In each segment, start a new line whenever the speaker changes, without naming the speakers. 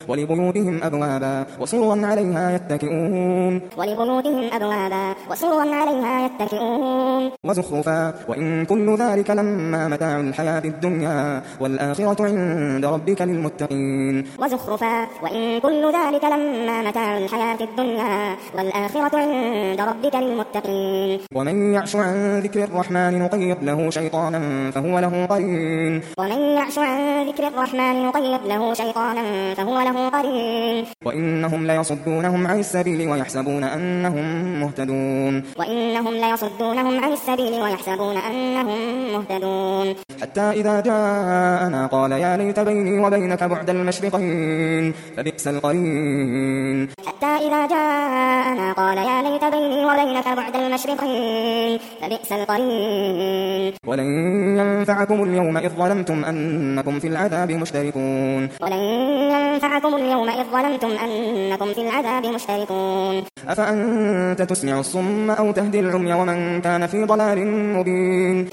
ولبيوتهم أبوابا وسررا عليها يتكئون وزخرفا وإن كل ذلك لما متاع الحياة الدنيا والآخرة عند ربك للمتقين ومن يعش عن ذكر الرحمن نقيض له شيطانا فهو له قرين وإنهم ليصدونهم عن السبيل ويحسبون أنهم مهتدون حتى إذا جاءنا قال يا ليت بيني وبينك بعد المشرقين فبئس القرين ولن ينفعكم اليوم إذ ظلمتم أنكم في العذاب مشتركون أفأنت تسمع الصم أو تهدي العمي ومن كان في ضلال مبين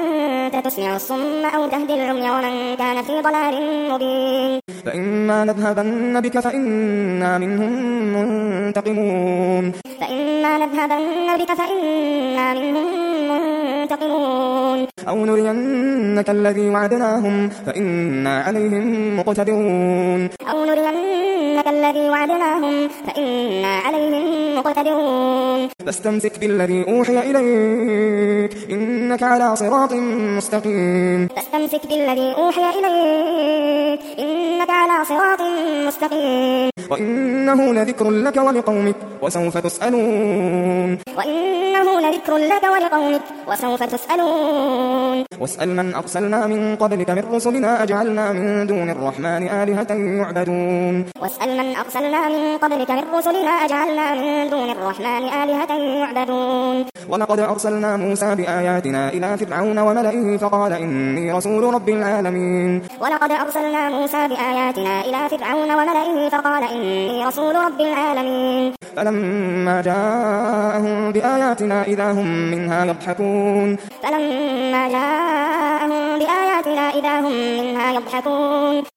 فإما نذهبن بك فإنا منهم منتقمون أو نرينك الذي وعدناهم فإنا عليهم مقتدرون فاستمسك بالذي أوحي إليك إنك على صراط مستقيم وإنه لذكر لك ولقومك وسوف تسألون واسأل من أرسلنا من قبلك من رسلنا أجعلنا من دون الرحمن آلهة يعبدون ولقد أرسلنا موسى بآياتنا إلى فرعون وملئه فقال إني رسول رب العالمين فلما جاءهم بآياتنا إذا هم منها يضحكون